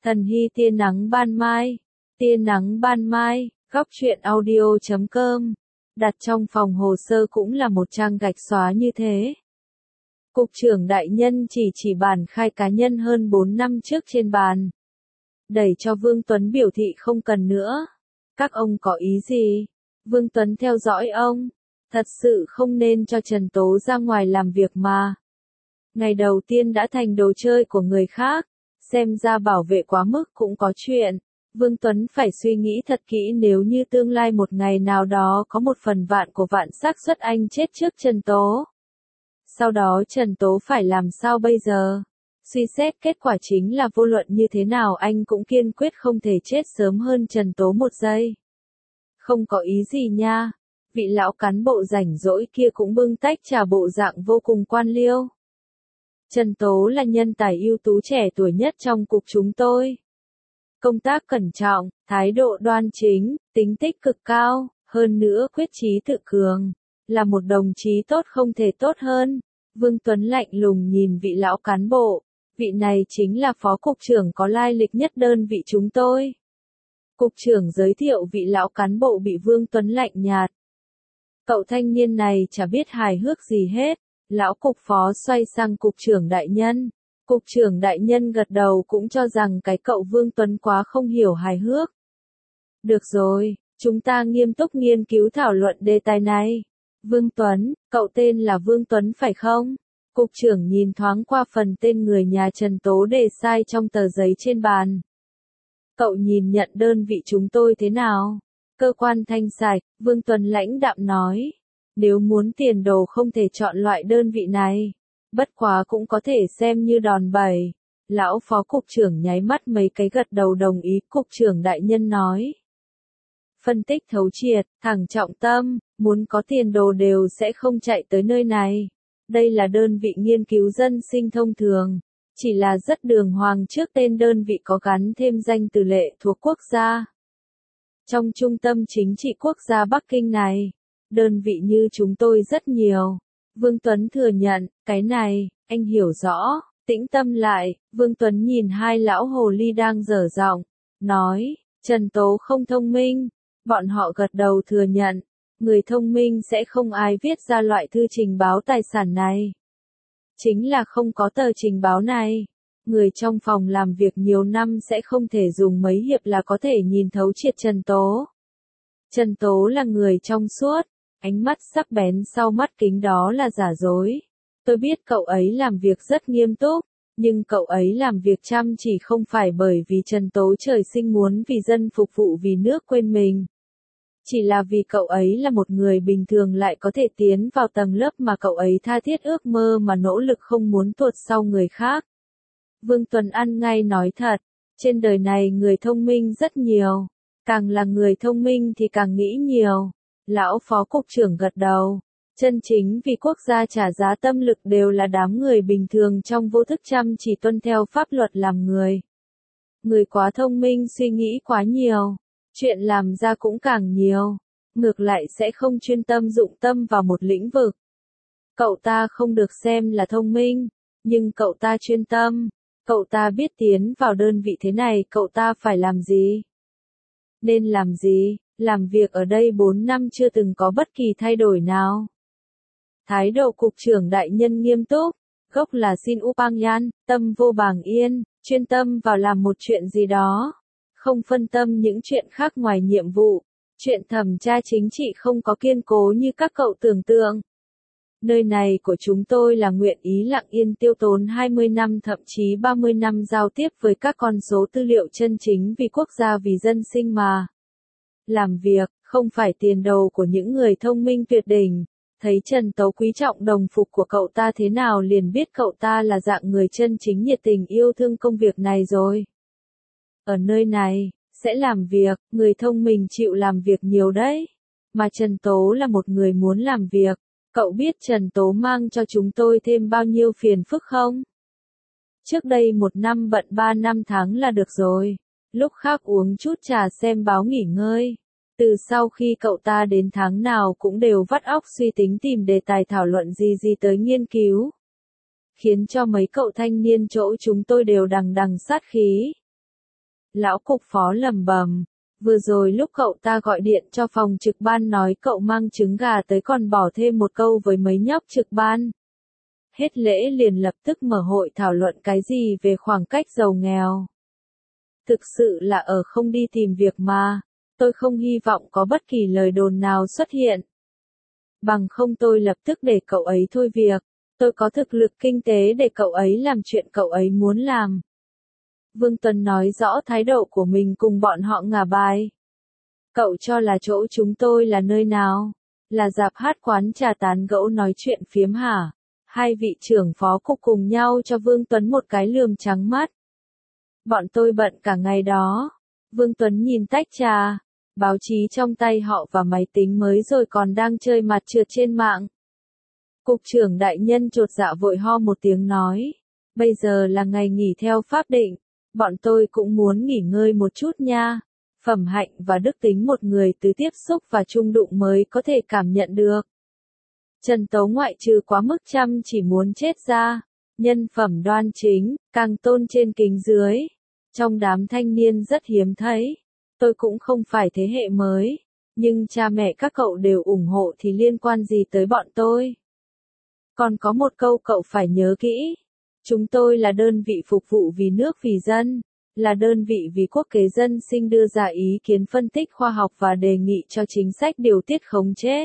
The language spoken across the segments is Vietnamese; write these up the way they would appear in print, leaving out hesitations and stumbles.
Thần hy tia nắng ban mai. Tia nắng ban mai, góc truyện audio.com. Đặt trong phòng hồ sơ cũng là một trang gạch xóa như thế. Cục trưởng đại nhân chỉ bản khai cá nhân hơn 4 năm trước trên bàn. Đẩy cho Vương Tuấn biểu thị không cần nữa. Các ông có ý gì? Vương Tuấn theo dõi ông. Thật sự không nên cho Trần Tố ra ngoài làm việc mà. Ngày đầu tiên đã thành đồ chơi của người khác. Xem ra bảo vệ quá mức cũng có chuyện. Vương Tuấn phải suy nghĩ thật kỹ nếu như tương lai một ngày nào đó có một phần vạn của vạn xác suất anh chết trước Trần Tố. Sau đó Trần Tố phải làm sao bây giờ? Suy xét kết quả chính là vô luận như thế nào anh cũng kiên quyết không thể chết sớm hơn Trần Tố một giây. Không có ý gì nha. Vị lão cán bộ rảnh rỗi kia cũng bưng tách trà bộ dạng vô cùng quan liêu. Trần Tố là nhân tài ưu tú trẻ tuổi nhất trong cục chúng tôi. Công tác cẩn trọng, thái độ đoan chính, tính tích cực cao, hơn nữa quyết chí tự cường. Là một đồng chí tốt không thể tốt hơn. Vương Tuấn lạnh lùng nhìn vị lão cán bộ. Vị này chính là phó cục trưởng có lai lịch nhất đơn vị chúng tôi. Cục trưởng giới thiệu vị lão cán bộ bị Vương Tuấn lạnh nhạt. Cậu thanh niên này chả biết hài hước gì hết. Lão cục phó xoay sang cục trưởng đại nhân. Cục trưởng đại nhân gật đầu cũng cho rằng cái cậu Vương Tuấn quá không hiểu hài hước. Được rồi, chúng ta nghiêm túc nghiên cứu thảo luận đề tài này. Vương Tuấn, cậu tên là Vương Tuấn phải không? Cục trưởng nhìn thoáng qua phần tên người nhà Trần Tố đề sai trong tờ giấy trên bàn. Cậu nhìn nhận đơn vị chúng tôi thế nào? Cơ quan thanh sạch, Vương Tuấn lãnh đạm nói. Nếu muốn tiền đồ không thể chọn loại đơn vị này. Bất quá cũng có thể xem như đòn bẩy. Lão phó cục trưởng nháy mắt mấy cái gật đầu đồng ý. Cục trưởng đại nhân nói. Phân tích thấu triệt, thẳng trọng tâm, muốn có tiền đồ đều sẽ không chạy tới nơi này. Đây là đơn vị nghiên cứu dân sinh thông thường. Chỉ là rất đường hoàng trước tên đơn vị có gắn thêm danh từ lệ thuộc quốc gia. Trong trung tâm chính trị quốc gia Bắc Kinh này, đơn vị như chúng tôi rất nhiều. Vương Tuấn thừa nhận, cái này, anh hiểu rõ, tĩnh tâm lại, Vương Tuấn nhìn hai lão hồ ly đang dở giọng, nói, Trần Tố không thông minh, bọn họ gật đầu thừa nhận, người thông minh sẽ không ai viết ra loại thư trình báo tài sản này. Chính là không có tờ trình báo này, người trong phòng làm việc nhiều năm sẽ không thể dùng mấy hiệp là có thể nhìn thấu triệt Trần Tố. Trần Tố là người trong suốt. Ánh mắt sắc bén sau mắt kính đó là giả dối. Tôi biết cậu ấy làm việc rất nghiêm túc, nhưng cậu ấy làm việc chăm chỉ không phải bởi vì Trần Tố trời sinh muốn vì dân phục vụ vì nước quên mình. Chỉ là vì cậu ấy là một người bình thường lại có thể tiến vào tầng lớp mà cậu ấy tha thiết ước mơ mà nỗ lực không muốn tuột sau người khác. Vương Tuấn ăn ngay nói thật, trên đời này người thông minh rất nhiều, càng là người thông minh thì càng nghĩ nhiều. Lão phó cục trưởng gật đầu, chân chính vì quốc gia trả giá tâm lực đều là đám người bình thường trong vô thức chăm chỉ tuân theo pháp luật làm người. Người quá thông minh suy nghĩ quá nhiều, chuyện làm ra cũng càng nhiều, ngược lại sẽ không chuyên tâm dụng tâm vào một lĩnh vực. Cậu ta không được xem là thông minh, nhưng cậu ta chuyên tâm, cậu ta biết tiến vào đơn vị thế này cậu ta phải làm gì. Nên làm gì? Làm việc ở đây 4 năm chưa từng có bất kỳ thay đổi nào. Thái độ cục trưởng đại nhân nghiêm túc, gốc là Sin Upangyan, tâm vô bàng yên, chuyên tâm vào làm một chuyện gì đó. Không phân tâm những chuyện khác ngoài nhiệm vụ. Chuyện thẩm tra chính trị không có kiên cố như các cậu tưởng tượng. Nơi này của chúng tôi là nguyện ý lặng yên tiêu tốn 20 năm thậm chí 30 năm giao tiếp với các con số tư liệu chân chính vì quốc gia vì dân sinh mà. Làm việc, không phải tiền đồ của những người thông minh tuyệt đỉnh. Thấy Trần Tố quý trọng đồng phục của cậu ta thế nào liền biết cậu ta là dạng người chân chính nhiệt tình yêu thương công việc này rồi. Ở nơi này, sẽ làm việc, người thông minh chịu làm việc nhiều đấy. Mà Trần Tố là một người muốn làm việc. Cậu biết Trần Tố mang cho chúng tôi thêm bao nhiêu phiền phức không? Trước đây 1 năm bận 3 năm tháng là được rồi. Lúc khác uống chút trà xem báo nghỉ ngơi. Từ sau khi cậu ta đến tháng nào cũng đều vắt óc suy tính tìm đề tài thảo luận gì tới nghiên cứu. Khiến cho mấy cậu thanh niên chỗ chúng tôi đều đằng đằng sát khí. Lão cục phó lẩm bẩm, vừa rồi lúc cậu ta gọi điện cho phòng trực ban nói cậu mang trứng gà tới còn bỏ thêm một câu với mấy nhóc trực ban. Hết lễ liền lập tức mở hội thảo luận cái gì về khoảng cách giàu nghèo. Thực sự là ở không đi tìm việc mà, tôi không hy vọng có bất kỳ lời đồn nào xuất hiện. Bằng không tôi lập tức để cậu ấy thôi việc, tôi có thực lực kinh tế để cậu ấy làm chuyện cậu ấy muốn làm. Vương Tuấn nói rõ thái độ của mình cùng bọn họ ngả bài. Cậu cho là chỗ chúng tôi là nơi nào? Là rạp hát quán trà tán gẫu nói chuyện phiếm hả? Hai vị trưởng phó cục cùng nhau cho Vương Tuấn một cái lườm trắng mắt. Bọn tôi bận cả ngày đó. Vương Tuấn nhìn tách trà, báo chí trong tay họ và máy tính mới rồi còn đang chơi mặt trượt trên mạng. Cục trưởng đại nhân chột dạ vội ho một tiếng nói. Bây giờ là ngày nghỉ theo pháp định. Bọn tôi cũng muốn nghỉ ngơi một chút nha. Phẩm hạnh và đức tính một người từ tiếp xúc và chung đụng mới có thể cảm nhận được. Trần Tố ngoại trừ quá mức chăm chỉ muốn chết ra, nhân phẩm đoan chính, càng tôn trên kính dưới. Trong đám thanh niên rất hiếm thấy. Tôi cũng không phải thế hệ mới, nhưng cha mẹ các cậu đều ủng hộ thì liên quan gì tới bọn tôi. Còn có một câu cậu phải nhớ kỹ. Chúng tôi là đơn vị phục vụ vì nước vì dân, là đơn vị vì quốc kế dân sinh đưa ra ý kiến phân tích khoa học và đề nghị cho chính sách điều tiết khống chế.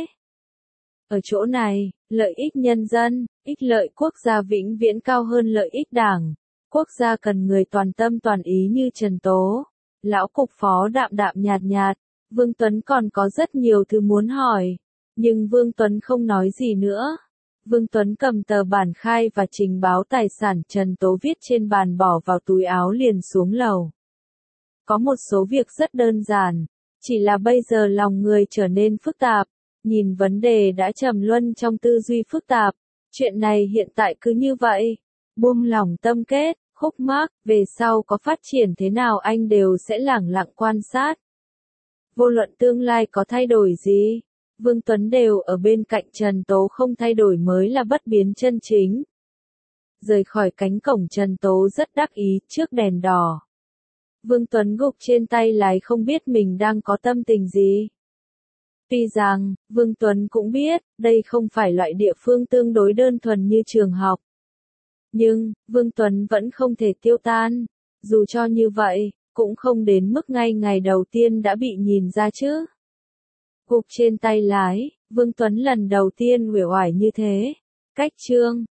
Ở chỗ này, lợi ích nhân dân, ích lợi quốc gia vĩnh viễn cao hơn lợi ích đảng. Quốc gia cần người toàn tâm toàn ý như Trần Tố. Lão cục phó đạm đạm nhạt nhạt, Vương Tuấn còn có rất nhiều thứ muốn hỏi. Nhưng Vương Tuấn không nói gì nữa. Vương Tuấn cầm tờ bản khai và trình báo tài sản Trần Tố viết trên bàn bỏ vào túi áo liền xuống lầu. Có một số việc rất đơn giản, chỉ là bây giờ lòng người trở nên phức tạp, nhìn vấn đề đã trầm luân trong tư duy phức tạp. Chuyện này hiện tại cứ như vậy, buông lỏng tâm kết, khúc mắc, về sau có phát triển thế nào anh đều sẽ lẳng lặng quan sát. Vô luận tương lai có thay đổi gì, Vương Tuấn đều ở bên cạnh Trần Tố không thay đổi mới là bất biến chân chính. Rời khỏi cánh cổng Trần Tố rất đắc ý trước đèn đỏ. Vương Tuấn gục trên tay lái không biết mình đang có tâm tình gì. Tuy rằng, Vương Tuấn cũng biết, đây không phải loại địa phương tương đối đơn thuần như trường học. Nhưng, Vương Tuấn vẫn không thể tiêu tan. Dù cho như vậy, cũng không đến mức ngay ngày đầu tiên đã bị nhìn ra chứ. Gục trên tay lái, Vương Tuấn lần đầu tiên uể oải như thế. Cách chương